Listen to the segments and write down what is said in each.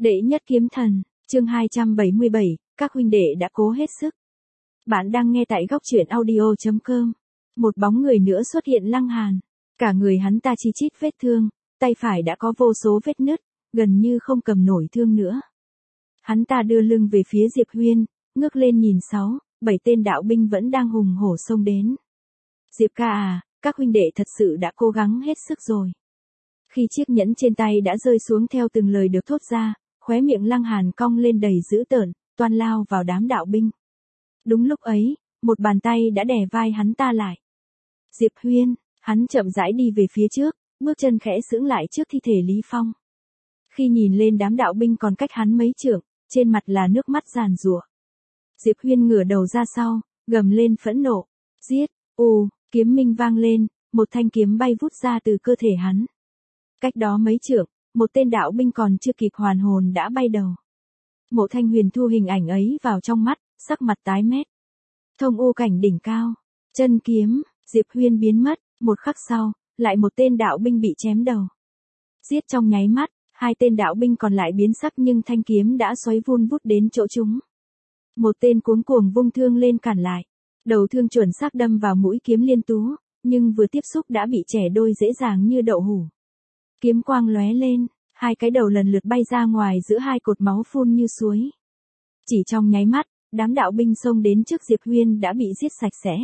Đệ nhất kiếm thần, chương 277, các huynh đệ đã cố hết sức. Bạn đang nghe tại góc truyện audio.com. Một bóng người nữa xuất hiện Lăng Hàn. Cả người hắn ta chi chít vết thương, tay phải đã có vô số vết nứt, gần như không cầm nổi thương nữa. Hắn ta đưa lưng về phía Diệp Huyên, ngước lên nhìn 6-7 tên đạo binh vẫn đang hùng hổ xông đến. Diệp ca à, các huynh đệ thật sự đã cố gắng hết sức rồi. Khi chiếc nhẫn trên tay đã rơi xuống theo từng lời được thốt ra, khóe miệng Lăng Hàn cong lên đầy dữ tợn, toan lao vào đám đạo binh. Đúng lúc ấy, một bàn tay đã đè vai hắn ta lại. Diệp Huyên, hắn chậm rãi đi về phía trước, bước chân khẽ sững lại trước thi thể Lý Phong. Khi nhìn lên đám đạo binh còn cách hắn mấy trượng, trên mặt là nước mắt giàn giụa. Diệp Huyên ngửa đầu ra sau, gầm lên phẫn nộ. Giết, kiếm minh vang lên, một thanh kiếm bay vút ra từ cơ thể hắn. Cách đó mấy trượng, một tên đạo binh còn chưa kịp hoàn hồn đã bay đầu. Mộ Thanh Huyền thu hình ảnh ấy vào trong mắt, sắc mặt tái mét. Thông u cảnh đỉnh cao, chân kiếm, Diệp Huyên biến mất, một khắc sau, lại một tên đạo binh bị chém đầu. Giết trong nháy mắt, hai tên đạo binh còn lại biến sắc nhưng thanh kiếm đã xoáy vun vút đến chỗ chúng. Một tên cuống cuồng vung thương lên cản lại. Đầu thương chuẩn xác đâm vào mũi kiếm Liên Tú, nhưng vừa tiếp xúc đã bị chẻ đôi dễ dàng như đậu hũ. Kiếm quang lóe lên, hai cái đầu lần lượt bay ra ngoài giữa hai cột máu phun như suối. Chỉ trong nháy mắt, đám đạo binh xông đến trước Diệp Huyên đã bị giết sạch sẽ.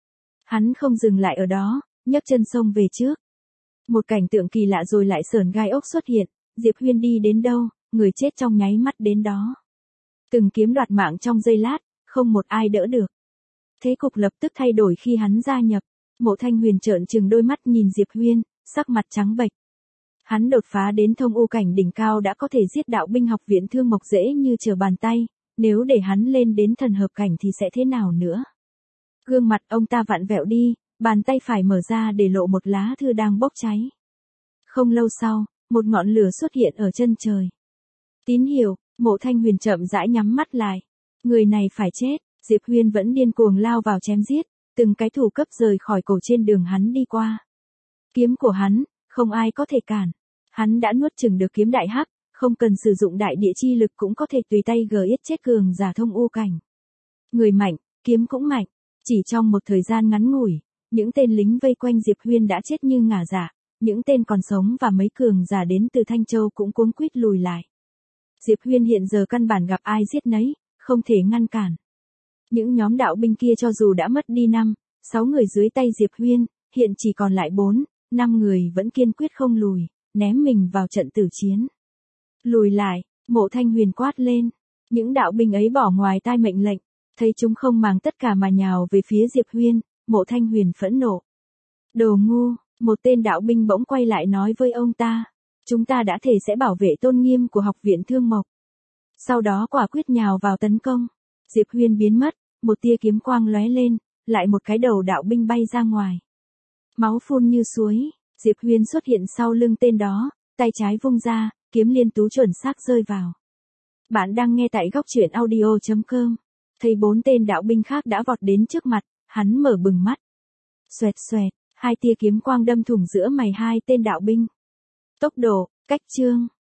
Hắn không dừng lại ở đó, nhấc chân xông về trước. Một cảnh tượng kỳ lạ rồi lại sởn gai ốc xuất hiện, Diệp Huyên đi đến đâu, người chết trong nháy mắt đến đó. Từng kiếm đoạt mạng trong giây lát, không một ai đỡ được. Thế cục lập tức thay đổi khi hắn gia nhập. Mộ Thanh Huyền trợn trừng đôi mắt nhìn Diệp Huyên, sắc mặt trắng bệch. Hắn đột phá đến thông u cảnh đỉnh cao đã có thể giết đạo binh học viện Thương Mộc dễ như trở bàn tay, nếu để hắn lên đến thần hợp cảnh thì sẽ thế nào nữa? Gương mặt ông ta vặn vẹo đi, bàn tay phải mở ra để lộ một lá thư đang bốc cháy. Không lâu sau, một ngọn lửa xuất hiện ở chân trời. Tín hiệu, Mộ Thanh Huyền chậm rãi nhắm mắt lại. Người này phải chết, Diệp Huyên vẫn điên cuồng lao vào chém giết, từng cái thủ cấp rời khỏi cổ trên đường hắn đi qua. Kiếm của hắn, không ai có thể cản. Hắn đã nuốt chửng được kiếm đại hắc, không cần sử dụng đại địa chi lực cũng có thể tùy tay giết chết cường giả thông u cảnh. Người mạnh, kiếm cũng mạnh. Chỉ trong một thời gian ngắn ngủi, những tên lính vây quanh Diệp Huyên đã chết như ngả dạ, những tên còn sống và mấy cường giả đến từ Thanh Châu cũng cuống quýt lùi lại. Diệp Huyên hiện giờ căn bản gặp ai giết nấy, không thể ngăn cản. Những nhóm đạo binh kia cho dù đã mất đi 5-6 người dưới tay Diệp Huyên, hiện chỉ còn lại 4-5 người vẫn kiên quyết không lùi, ném mình vào trận tử chiến. Lùi lại, Mộ Thanh Huyền quát lên. Những đạo binh ấy bỏ ngoài tai mệnh lệnh, thấy chúng không màng tất cả mà nhào về phía Diệp Huyên, Mộ Thanh Huyền phẫn nộ. Đồ ngu, một tên đạo binh bỗng quay lại nói với ông ta. Chúng ta đã thề sẽ bảo vệ tôn nghiêm của học viện Thương Mộc. Sau đó quả quyết nhào vào tấn công. Diệp Huyên biến mất, một tia kiếm quang lóe lên, lại một cái đầu đạo binh bay ra ngoài. Máu phun như suối, Diệp Huyên xuất hiện sau lưng tên đó, tay trái vung ra, kiếm Liên Tú chuẩn xác rơi vào. Bạn đang nghe tại góc truyện audio.com. Thấy 4 tên đạo binh khác đã vọt đến trước mặt, hắn mở bừng mắt. Xoẹt xoẹt, hai tia kiếm quang đâm thủng giữa mày hai tên đạo binh. Tốc độ, cách chương.